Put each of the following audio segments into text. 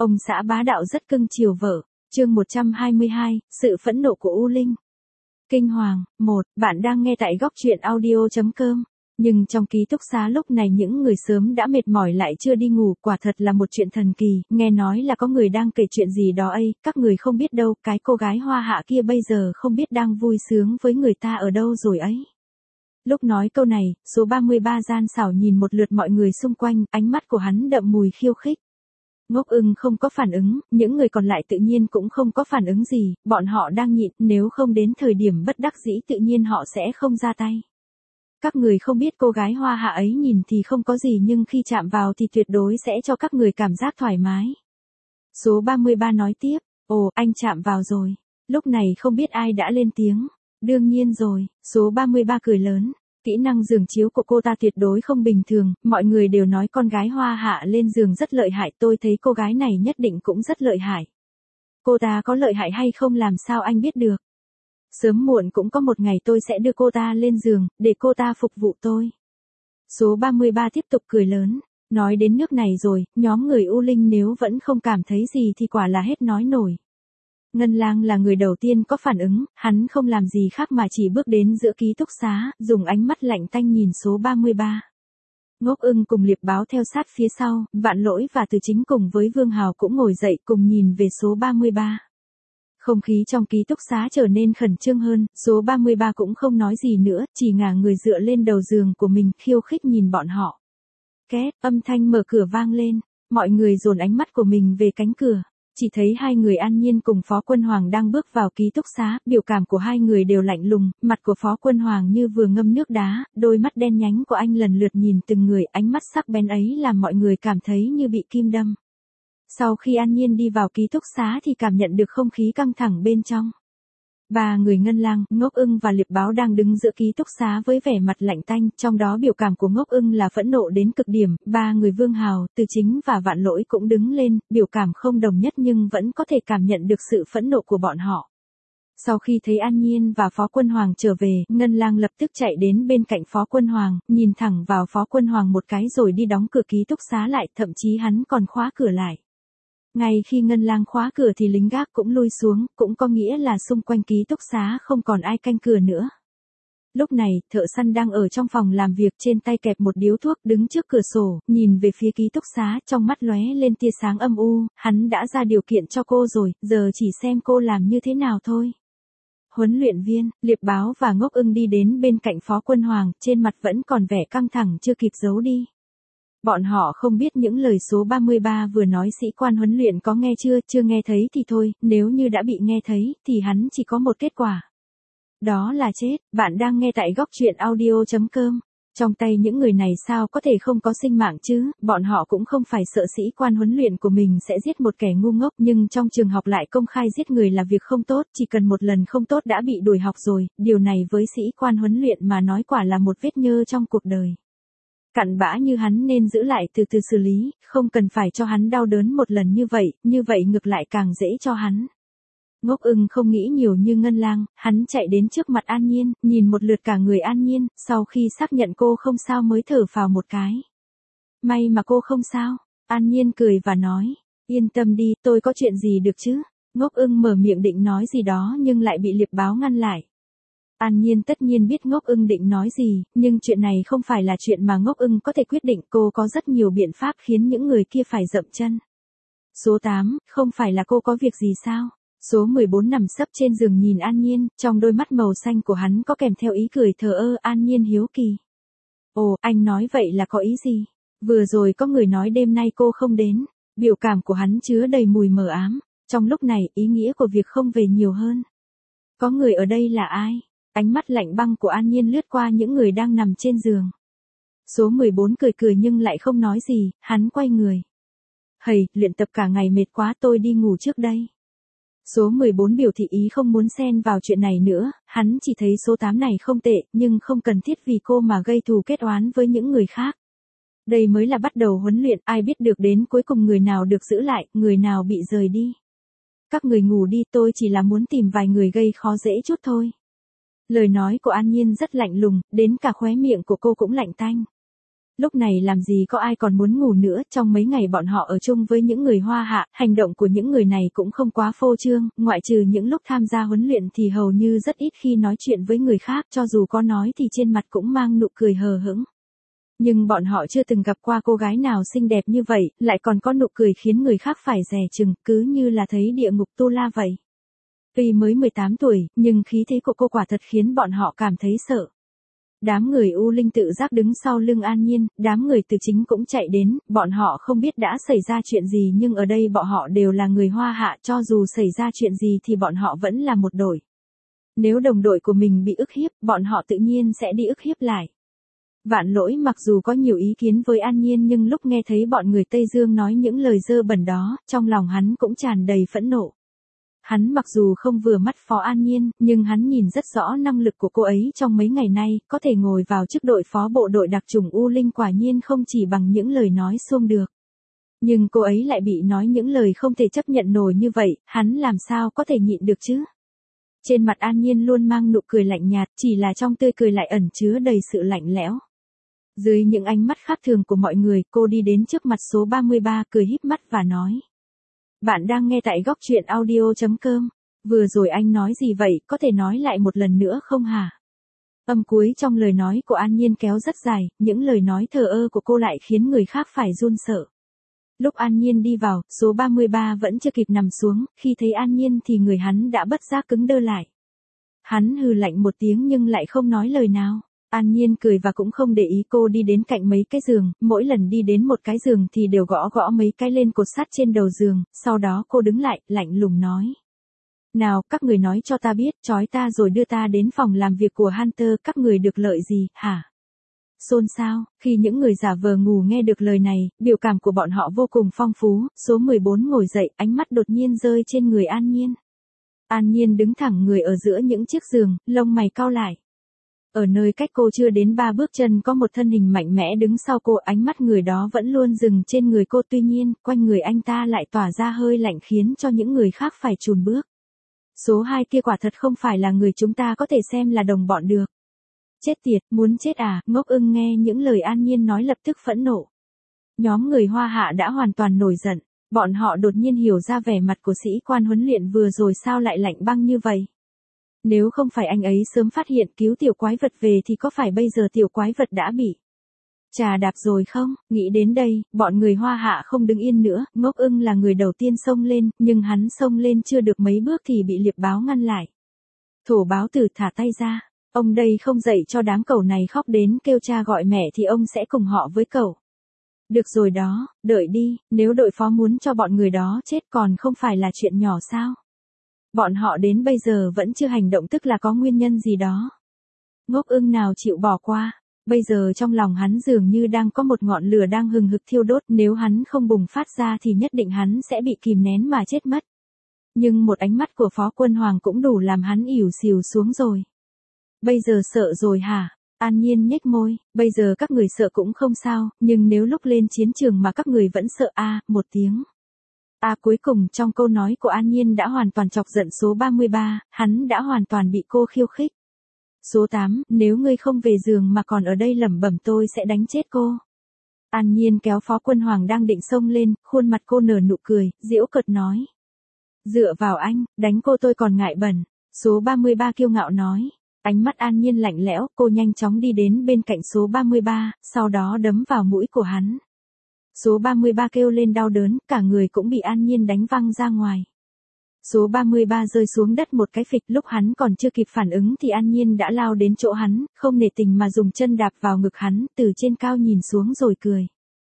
Ông xã bá đạo rất cưng chiều vợ. Chương 122, sự phẫn nộ của U Linh. Kinh hoàng. 1. Bạn đang nghe tại góc truyện audio.com. Nhưng trong ký túc xá lúc này những người sớm đã mệt mỏi lại chưa đi ngủ, quả thật là một chuyện thần kỳ. Nghe nói là có người đang kể chuyện gì đó ấy, các người không biết đâu, cái cô gái Hoa Hạ kia bây giờ không biết đang vui sướng với người ta ở đâu rồi ấy. Lúc nói câu này, số 33 gian xảo nhìn một lượt mọi người xung quanh, ánh mắt của hắn đậm mùi khiêu khích. Ngốc Ưng không có phản ứng, những người còn lại tự nhiên cũng không có phản ứng gì, bọn họ đang nhịn, nếu không đến thời điểm bất đắc dĩ tự nhiên họ sẽ không ra tay. Các người không biết cô gái Hoa Hạ ấy nhìn thì không có gì nhưng khi chạm vào thì tuyệt đối sẽ cho các người cảm giác thoải mái. Số 33 nói tiếp, ồ, anh chạm vào rồi. Lúc này không biết ai đã lên tiếng. Đương nhiên rồi, số 33 cười lớn. Kỹ năng giường chiếu của cô ta tuyệt đối không bình thường, mọi người đều nói con gái Hoa Hạ lên giường rất lợi hại, tôi thấy cô gái này nhất định cũng rất lợi hại. Cô ta có lợi hại hay không làm sao anh biết được? Sớm muộn cũng có một ngày tôi sẽ đưa cô ta lên giường, để cô ta phục vụ tôi. Số 33 tiếp tục cười lớn, nói đến nước này rồi, nhóm người U Linh nếu vẫn không cảm thấy gì thì quả là hết nói nổi. Ngân Lang là người đầu tiên có phản ứng, hắn không làm gì khác mà chỉ bước đến giữa ký túc xá, dùng ánh mắt lạnh tanh nhìn số 33. Ngốc Ưng cùng Liệp Báo theo sát phía sau, Vạn Lỗi và Từ Chính cùng với Vương Hào cũng ngồi dậy cùng nhìn về số 33. Không khí trong ký túc xá trở nên khẩn trương hơn, số 33 cũng không nói gì nữa, chỉ ngả người dựa lên đầu giường của mình, khiêu khích nhìn bọn họ. Két, âm thanh mở cửa vang lên, mọi người dồn ánh mắt của mình về cánh cửa. Chỉ thấy hai người An Nhiên cùng Phó Quân Hoàng đang bước vào ký túc xá, biểu cảm của hai người đều lạnh lùng, mặt của Phó Quân Hoàng như vừa ngâm nước đá, đôi mắt đen nhánh của anh lần lượt nhìn từng người, ánh mắt sắc bén ấy làm mọi người cảm thấy như bị kim đâm. Sau khi An Nhiên đi vào ký túc xá thì cảm nhận được không khí căng thẳng bên trong. Ba người Ngân Lang, Ngốc Ưng và Liệp Báo đang đứng giữa ký túc xá với vẻ mặt lạnh tanh, trong đó biểu cảm của Ngốc Ưng là phẫn nộ đến cực điểm, ba người Vương Hào, Từ Chính và Vạn Lỗi cũng đứng lên, biểu cảm không đồng nhất nhưng vẫn có thể cảm nhận được sự phẫn nộ của bọn họ. Sau khi thấy An Nhiên và Phó Quân Hoàng trở về, Ngân Lang lập tức chạy đến bên cạnh Phó Quân Hoàng, nhìn thẳng vào Phó Quân Hoàng một cái rồi đi đóng cửa ký túc xá lại, thậm chí hắn còn khóa cửa lại. Ngay khi Ngân Lang khóa cửa thì lính gác cũng lui xuống, cũng có nghĩa là xung quanh ký túc xá không còn ai canh cửa nữa. Lúc này, thợ săn đang ở trong phòng làm việc trên tay kẹp một điếu thuốc đứng trước cửa sổ, nhìn về phía ký túc xá, trong mắt lóe lên tia sáng âm u, hắn đã ra điều kiện cho cô rồi, giờ chỉ xem cô làm như thế nào thôi. Huấn luyện viên, Liệp Báo và Ngốc Ưng đi đến bên cạnh Phó Quân Hoàng, trên mặt vẫn còn vẻ căng thẳng chưa kịp giấu đi. Bọn họ không biết những lời số 33 vừa nói sĩ quan huấn luyện có nghe chưa nghe thấy thì thôi, nếu như đã bị nghe thấy thì hắn chỉ có một kết quả. Đó là chết. Bạn đang nghe tại góc truyện audio.com. Trong tay những người này sao có thể không có sinh mạng chứ, bọn họ cũng không phải sợ sĩ quan huấn luyện của mình sẽ giết một kẻ ngu ngốc, nhưng trong trường học lại công khai giết người là việc không tốt, chỉ cần một lần không tốt đã bị đuổi học rồi, điều này với sĩ quan huấn luyện mà nói quả là một vết nhơ trong cuộc đời. Cặn bã như hắn nên giữ lại từ từ xử lý, không cần phải cho hắn đau đớn một lần như vậy ngược lại càng dễ cho hắn. Ngốc Ưng không nghĩ nhiều như Ngân Lang, hắn chạy đến trước mặt An Nhiên, nhìn một lượt cả người An Nhiên, sau khi xác nhận cô không sao mới thở phào một cái. May mà cô không sao, An Nhiên cười và nói, yên tâm đi, tôi có chuyện gì được chứ. Ngốc Ưng mở miệng định nói gì đó nhưng lại bị Liệp Báo ngăn lại. An Nhiên tất nhiên biết Ngốc Ưng định nói gì, nhưng chuyện này không phải là chuyện mà Ngốc Ưng có thể quyết định, cô có rất nhiều biện pháp khiến những người kia phải dậm chân. Số 8, không phải là cô có việc gì sao? Số 14 nằm sấp trên giường nhìn An Nhiên, trong đôi mắt màu xanh của hắn có kèm theo ý cười thờ ơ. An Nhiên hiếu kỳ. Ồ, anh nói vậy là có ý gì? Vừa rồi có người nói đêm nay cô không đến, biểu cảm của hắn chứa đầy mùi mờ ám, trong lúc này ý nghĩa của việc không về nhiều hơn. Có người ở đây là ai? Ánh mắt lạnh băng của An Nhiên lướt qua những người đang nằm trên giường. Số 14 cười nhưng lại không nói gì, hắn quay người. Hầy, luyện tập cả ngày mệt quá tôi đi ngủ trước đây. Số 14 biểu thị ý không muốn xen vào chuyện này nữa, hắn chỉ thấy số 8 này không tệ, nhưng không cần thiết vì cô mà gây thù kết oán với những người khác. Đây mới là bắt đầu huấn luyện, ai biết được đến cuối cùng người nào được giữ lại, người nào bị rời đi. Các người ngủ đi, tôi chỉ là muốn tìm vài người gây khó dễ chút thôi. Lời nói của An Nhiên rất lạnh lùng, đến cả khóe miệng của cô cũng lạnh tanh. Lúc này làm gì có ai còn muốn ngủ nữa, trong mấy ngày bọn họ ở chung với những người Hoa Hạ, hành động của những người này cũng không quá phô trương, ngoại trừ những lúc tham gia huấn luyện thì hầu như rất ít khi nói chuyện với người khác, cho dù có nói thì trên mặt cũng mang nụ cười hờ hững. Nhưng bọn họ chưa từng gặp qua cô gái nào xinh đẹp như vậy, lại còn có nụ cười khiến người khác phải dè chừng, cứ như là thấy địa ngục tu la vậy. Tuy mới 18 tuổi, nhưng khí thế của cô quả thật khiến bọn họ cảm thấy sợ. Đám người U Linh tự giác đứng sau lưng An Nhiên, đám người Từ Chính cũng chạy đến, bọn họ không biết đã xảy ra chuyện gì nhưng ở đây bọn họ đều là người Hoa Hạ, cho dù xảy ra chuyện gì thì bọn họ vẫn là một đội. Nếu đồng đội của mình bị ức hiếp, bọn họ tự nhiên sẽ đi ức hiếp lại. Vạn Lỗi mặc dù có nhiều ý kiến với An Nhiên nhưng lúc nghe thấy bọn người Tây Dương nói những lời dơ bẩn đó, trong lòng hắn cũng tràn đầy phẫn nộ. Hắn mặc dù không vừa mắt Phó An Nhiên, nhưng hắn nhìn rất rõ năng lực của cô ấy trong mấy ngày nay, có thể ngồi vào chức đội phó bộ đội đặc chủng U Linh quả nhiên không chỉ bằng những lời nói xuông được. Nhưng cô ấy lại bị nói những lời không thể chấp nhận nổi như vậy, hắn làm sao có thể nhịn được chứ? Trên mặt An Nhiên luôn mang nụ cười lạnh nhạt, chỉ là trong tươi cười lại ẩn chứa đầy sự lạnh lẽo. Dưới những ánh mắt khác thường của mọi người, cô đi đến trước mặt số 33 cười híp mắt và nói. Bạn đang nghe tại góc truyện audio.com. Vừa rồi anh nói gì vậy, có thể nói lại một lần nữa không hả? Âm cuối trong lời nói của An Nhiên kéo rất dài, những lời nói thờ ơ của cô lại khiến người khác phải run sợ. Lúc An Nhiên đi vào, số 33 vẫn chưa kịp nằm xuống, khi thấy An Nhiên thì người hắn đã bất giác cứng đơ lại. Hắn hừ lạnh một tiếng nhưng lại không nói lời nào. An Nhiên cười và cũng không để ý cô đi đến cạnh mấy cái giường, mỗi lần đi đến một cái giường thì đều gõ gõ mấy cái lên cột sắt trên đầu giường, sau đó cô đứng lại, lạnh lùng nói. Nào, các người nói cho ta biết, trói ta rồi đưa ta đến phòng làm việc của Hunter, các người được lợi gì, hả? Xôn xao, khi những người giả vờ ngủ nghe được lời này, biểu cảm của bọn họ vô cùng phong phú, số 14 ngồi dậy, ánh mắt đột nhiên rơi trên người An Nhiên. An Nhiên đứng thẳng người ở giữa những chiếc giường, lông mày cau lại. Ở nơi cách cô chưa đến 3 bước chân có một thân hình mạnh mẽ đứng sau cô, ánh mắt người đó vẫn luôn dừng trên người cô, tuy nhiên, quanh người anh ta lại tỏa ra hơi lạnh khiến cho những người khác phải chùn bước. Số 2 kia quả thật không phải là người chúng ta có thể xem là đồng bọn được. Chết tiệt, muốn chết à? Ngốc Ưng nghe những lời An Nhiên nói lập tức phẫn nộ. Nhóm người Hoa Hạ đã hoàn toàn nổi giận, bọn họ đột nhiên hiểu ra vẻ mặt của sĩ quan huấn luyện vừa rồi sao lại lạnh băng như vậy. Nếu không phải anh ấy sớm phát hiện cứu tiểu quái vật về thì có phải bây giờ tiểu quái vật đã bị chà đạp rồi không? Nghĩ đến đây, bọn người Hoa Hạ không đứng yên nữa, Ngốc Ưng là người đầu tiên xông lên, nhưng hắn xông lên chưa được mấy bước thì bị Liệp Báo ngăn lại. Thổ Báo Tử thả tay ra, ông đây không dạy cho đám cẩu này khóc đến kêu cha gọi mẹ thì ông sẽ cùng họ với cẩu. Được rồi đó, đợi đi, nếu đội phó muốn cho bọn người đó chết còn không phải là chuyện nhỏ sao? Bọn họ đến bây giờ vẫn chưa hành động tức là có nguyên nhân gì đó. Ngốc Ưng nào chịu bỏ qua, bây giờ trong lòng hắn dường như đang có một ngọn lửa đang hừng hực thiêu đốt, nếu hắn không bùng phát ra thì nhất định hắn sẽ bị kìm nén mà chết mất. Nhưng một ánh mắt của Phó Quân Hoàng cũng đủ làm hắn ỉu xìu xuống rồi. Bây giờ sợ rồi hả? An Nhiên nhếch môi, bây giờ các người sợ cũng không sao, nhưng nếu lúc lên chiến trường mà các người vẫn sợ một tiếng. Cuối cùng trong câu nói của An Nhiên đã hoàn toàn chọc giận số 33, hắn đã hoàn toàn bị cô khiêu khích. Số 8, nếu ngươi không về giường mà còn ở đây lẩm bẩm tôi sẽ đánh chết cô. An Nhiên kéo Phó Quân Hoàng đang định xông lên, khuôn mặt cô nở nụ cười, giễu cợt nói. Dựa vào anh, đánh cô tôi còn ngại bẩn. Số 33 kiêu ngạo nói. Ánh mắt An Nhiên lạnh lẽo, cô nhanh chóng đi đến bên cạnh số 33, sau đó đấm vào mũi của hắn. Số 33 kêu lên đau đớn, cả người cũng bị An Nhiên đánh văng ra ngoài. Số 33 rơi xuống đất một cái phịch, lúc hắn còn chưa kịp phản ứng thì An Nhiên đã lao đến chỗ hắn, không nể tình mà dùng chân đạp vào ngực hắn, từ trên cao nhìn xuống rồi cười.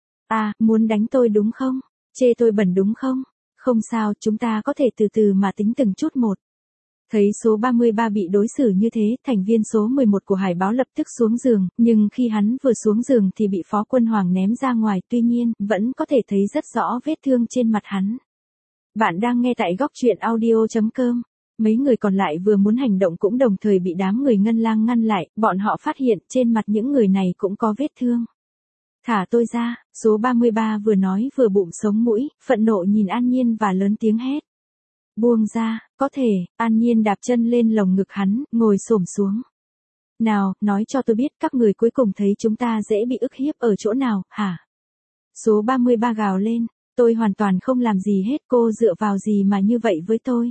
Muốn đánh tôi đúng không? Chê tôi bẩn đúng không? Không sao, chúng ta có thể từ từ mà tính từng chút một. Thấy số 33 bị đối xử như thế, thành viên số 11 của Hải Báo lập tức xuống giường, nhưng khi hắn vừa xuống giường thì bị Phó Quân Hoàng ném ra ngoài, tuy nhiên, vẫn có thể thấy rất rõ vết thương trên mặt hắn. Bạn đang nghe tại góc truyện audio.com. Mấy người còn lại vừa muốn hành động cũng đồng thời bị đám người Ngân Lang ngăn lại, bọn họ phát hiện trên mặt những người này cũng có vết thương. Thả tôi ra, số 33 vừa nói vừa bụng sống mũi, phẫn nộ nhìn An Nhiên và lớn tiếng hét. Buông ra, có thể, An Nhiên đạp chân lên lồng ngực hắn, ngồi xổm xuống. Nào, nói cho tôi biết các người cuối cùng thấy chúng ta dễ bị ức hiếp ở chỗ nào, hả? Số 33 gào lên, tôi hoàn toàn không làm gì hết, cô dựa vào gì mà như vậy với tôi?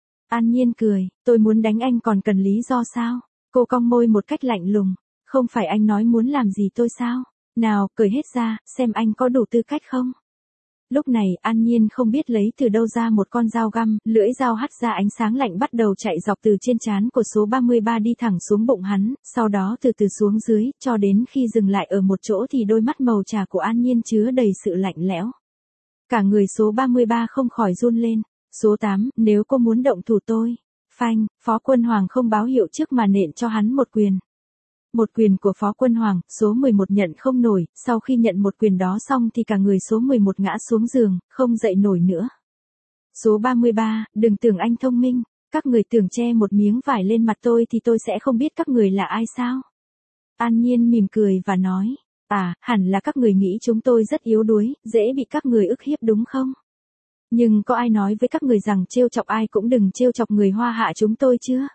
An Nhiên cười, tôi muốn đánh anh còn cần lý do sao? Cô cong môi một cách lạnh lùng, không phải anh nói muốn làm gì tôi sao? Nào, cởi hết ra, xem anh có đủ tư cách không? Lúc này, An Nhiên không biết lấy từ đâu ra một con dao găm, lưỡi dao hắt ra ánh sáng lạnh bắt đầu chạy dọc từ trên trán của số 33 đi thẳng xuống bụng hắn, sau đó từ từ xuống dưới, cho đến khi dừng lại ở một chỗ thì đôi mắt màu trà của An Nhiên chứa đầy sự lạnh lẽo. Cả người số 33 không khỏi run lên. Số 8, nếu cô muốn động thủ tôi. Phanh, Phó Quân Hoàng không báo hiệu trước mà nện cho hắn một quyền. Một quyền của Phó Quân Hoàng, số 11 nhận không nổi, sau khi nhận một quyền đó xong thì cả người số 11 ngã xuống giường, không dậy nổi nữa. Số 33, đừng tưởng anh thông minh, các người tưởng che một miếng vải lên mặt tôi thì tôi sẽ không biết các người là ai sao? An Nhiên mỉm cười và nói, hẳn là các người nghĩ chúng tôi rất yếu đuối, dễ bị các người ức hiếp đúng không? Nhưng có ai nói với các người rằng trêu chọc ai cũng đừng trêu chọc người Hoa Hạ chúng tôi chưa?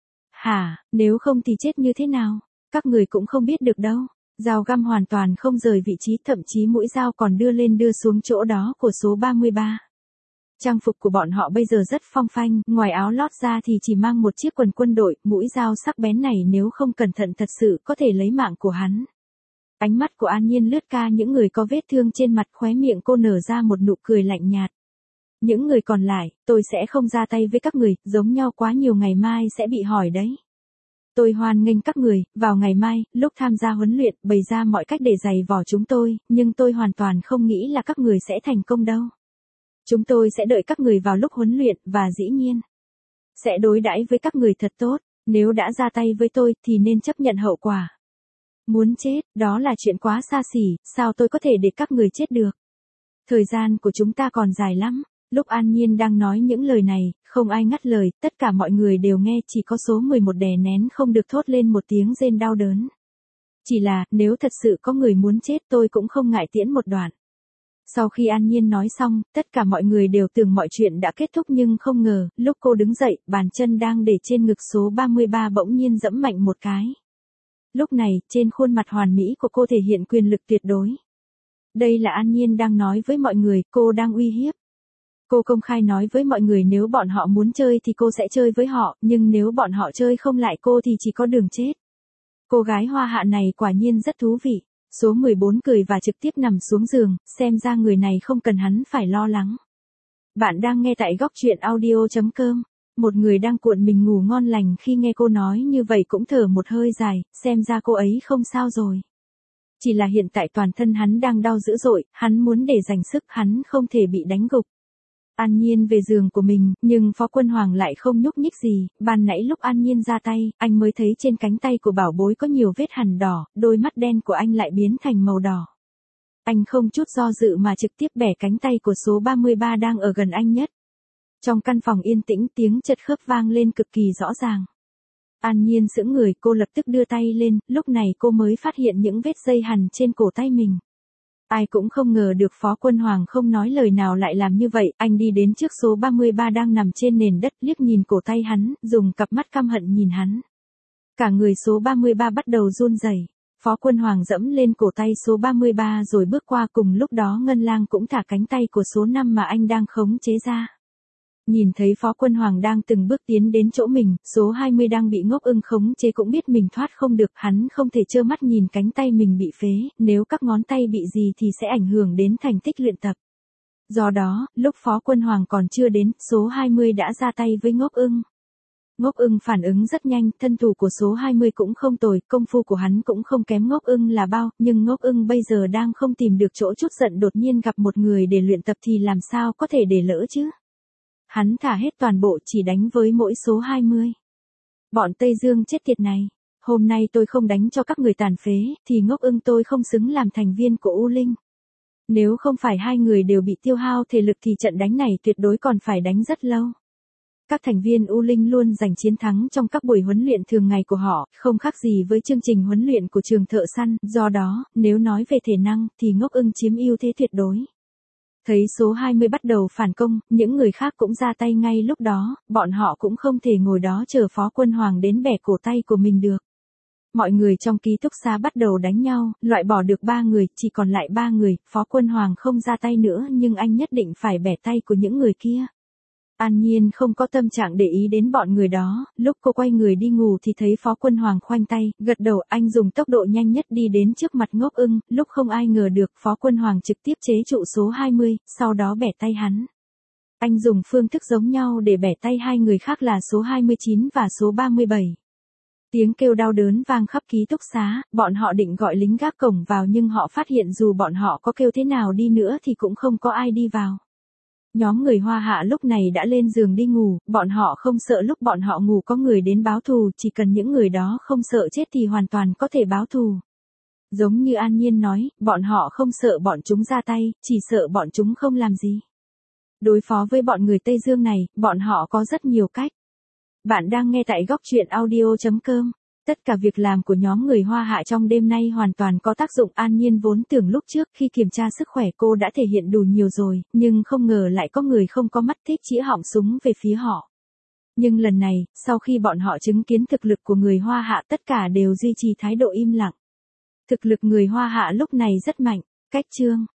Hả, nếu không thì chết như thế nào? Các người cũng không biết được đâu. Dao găm hoàn toàn không rời vị trí, thậm chí mũi dao còn đưa lên đưa xuống chỗ đó của số 33. Trang phục của bọn họ bây giờ rất phong phanh, ngoài áo lót ra thì chỉ mang một chiếc quần quân đội, mũi dao sắc bén này nếu không cẩn thận thật sự có thể lấy mạng của hắn. Ánh mắt của An Nhiên lướt qua những người có vết thương trên mặt, khóe miệng cô nở ra một nụ cười lạnh nhạt. Những người còn lại, tôi sẽ không ra tay với các người, giống nhau quá nhiều ngày mai sẽ bị hỏi đấy. Tôi hoan nghênh các người, vào ngày mai, lúc tham gia huấn luyện, bày ra mọi cách để giày vò chúng tôi, nhưng tôi hoàn toàn không nghĩ là các người sẽ thành công đâu. Chúng tôi sẽ đợi các người vào lúc huấn luyện, và dĩ nhiên, sẽ đối đãi với các người thật tốt, nếu đã ra tay với tôi thì nên chấp nhận hậu quả. Muốn chết, đó là chuyện quá xa xỉ, sao tôi có thể để các người chết được? Thời gian của chúng ta còn dài lắm. Lúc An Nhiên đang nói những lời này, không ai ngắt lời, tất cả mọi người đều nghe, chỉ có số 11 đè nén không được thốt lên một tiếng rên đau đớn. Chỉ là, nếu thật sự có người muốn chết tôi cũng không ngại tiễn một đoạn. Sau khi An Nhiên nói xong, tất cả mọi người đều tưởng mọi chuyện đã kết thúc nhưng không ngờ, lúc cô đứng dậy, bàn chân đang để trên ngực số 33 bỗng nhiên giẫm mạnh một cái. Lúc này, trên khuôn mặt hoàn mỹ của cô thể hiện quyền lực tuyệt đối. Đây là An Nhiên đang nói với mọi người, cô đang uy hiếp. Cô công khai nói với mọi người nếu bọn họ muốn chơi thì cô sẽ chơi với họ, nhưng nếu bọn họ chơi không lại cô thì chỉ có đường chết. Cô gái Hoa Hạ này quả nhiên rất thú vị. Số 14 cười và trực tiếp nằm xuống giường, xem ra người này không cần hắn phải lo lắng. Bạn đang nghe tại góc truyện audio.com. Một người đang cuộn mình ngủ ngon lành khi nghe cô nói như vậy cũng thở một hơi dài, xem ra cô ấy không sao rồi. Chỉ là hiện tại toàn thân hắn đang đau dữ dội, hắn muốn để dành sức, hắn không thể bị đánh gục. An Nhiên về giường của mình, nhưng Phó Quân Hoàng lại không nhúc nhích gì, ban nãy lúc An Nhiên ra tay, anh mới thấy trên cánh tay của bảo bối có nhiều vết hằn đỏ, đôi mắt đen của anh lại biến thành màu đỏ. Anh không chút do dự mà trực tiếp bẻ cánh tay của số 33 đang ở gần anh nhất. Trong căn phòng yên tĩnh tiếng chật khớp vang lên cực kỳ rõ ràng. An Nhiên sững người, cô lập tức đưa tay lên, lúc này cô mới phát hiện những vết dây hằn trên cổ tay mình. Ai cũng không ngờ được Phó Quân Hoàng không nói lời nào lại làm như vậy, anh đi đến trước số 33 đang nằm trên nền đất, liếc nhìn cổ tay hắn, dùng cặp mắt căm hận nhìn hắn. Cả người số 33 bắt đầu run rẩy. Phó Quân Hoàng dẫm lên cổ tay số 33 rồi bước qua, cùng lúc đó Ngân Lang cũng thả cánh tay của số 5 mà anh đang khống chế ra. Nhìn thấy Phó Quân Hoàng đang từng bước tiến đến chỗ mình, số 20 đang bị Ngốc Ưng khống chế cũng biết mình thoát không được, hắn không thể trơ mắt nhìn cánh tay mình bị phế, nếu các ngón tay bị gì thì sẽ ảnh hưởng đến thành tích luyện tập. Do đó, lúc Phó Quân Hoàng còn chưa đến, số 20 đã ra tay với Ngốc Ưng. Ngốc Ưng phản ứng rất nhanh, thân thủ của số 20 cũng không tồi, công phu của hắn cũng không kém Ngốc Ưng là bao, nhưng Ngốc Ưng bây giờ đang không tìm được chỗ chút giận, đột nhiên gặp một người để luyện tập thì làm sao có thể để lỡ chứ. Hắn thả hết toàn bộ chỉ đánh với mỗi số 20. Bọn Tây Dương chết tiệt này, hôm nay tôi không đánh cho các người tàn phế, thì Ngốc Ưng tôi không xứng làm thành viên của U Linh. Nếu không phải hai người đều bị tiêu hao thể lực thì trận đánh này tuyệt đối còn phải đánh rất lâu. Các thành viên U Linh luôn giành chiến thắng trong các buổi huấn luyện thường ngày của họ, không khác gì với chương trình huấn luyện của trường thợ săn, do đó, nếu nói về thể năng, thì Ngốc Ưng chiếm ưu thế tuyệt đối. Thấy số 20 bắt đầu phản công, những người khác cũng ra tay ngay lúc đó, bọn họ cũng không thể ngồi đó chờ Phó Quân Hoàng đến bẻ cổ tay của mình được. Mọi người trong ký túc xá bắt đầu đánh nhau, loại bỏ được 3 người, chỉ còn lại 3 người, Phó Quân Hoàng không ra tay nữa nhưng anh nhất định phải bẻ tay của những người kia. An Nhiên không có tâm trạng để ý đến bọn người đó, lúc cô quay người đi ngủ thì thấy Phó Quân Hoàng khoanh tay, gật đầu, anh dùng tốc độ nhanh nhất đi đến trước mặt Ngốc Ưng, lúc không ai ngờ được Phó Quân Hoàng trực tiếp chế trụ số 20, sau đó bẻ tay hắn. Anh dùng phương thức giống nhau để bẻ tay hai người khác là số 29 và số 37. Tiếng kêu đau đớn vang khắp ký túc xá, bọn họ định gọi lính gác cổng vào nhưng họ phát hiện dù bọn họ có kêu thế nào đi nữa thì cũng không có ai đi vào. Nhóm người Hoa Hạ lúc này đã lên giường đi ngủ, bọn họ không sợ lúc bọn họ ngủ có người đến báo thù, chỉ cần những người đó không sợ chết thì hoàn toàn có thể báo thù. Giống như An Nhiên nói, bọn họ không sợ bọn chúng ra tay, chỉ sợ bọn chúng không làm gì. Đối phó với bọn người Tây Dương này, bọn họ có rất nhiều cách. Bạn đang nghe tại góc truyện audio.com. Tất cả việc làm của nhóm người Hoa Hạ trong đêm nay hoàn toàn có tác dụng. An Nhiên vốn tưởng lúc trước khi kiểm tra sức khỏe cô đã thể hiện đủ nhiều rồi, nhưng không ngờ lại có người không có mắt thích chĩa họng súng về phía họ. Nhưng lần này, sau khi bọn họ chứng kiến thực lực của người Hoa Hạ tất cả đều duy trì thái độ im lặng. Thực lực người Hoa Hạ lúc này rất mạnh. Cách chương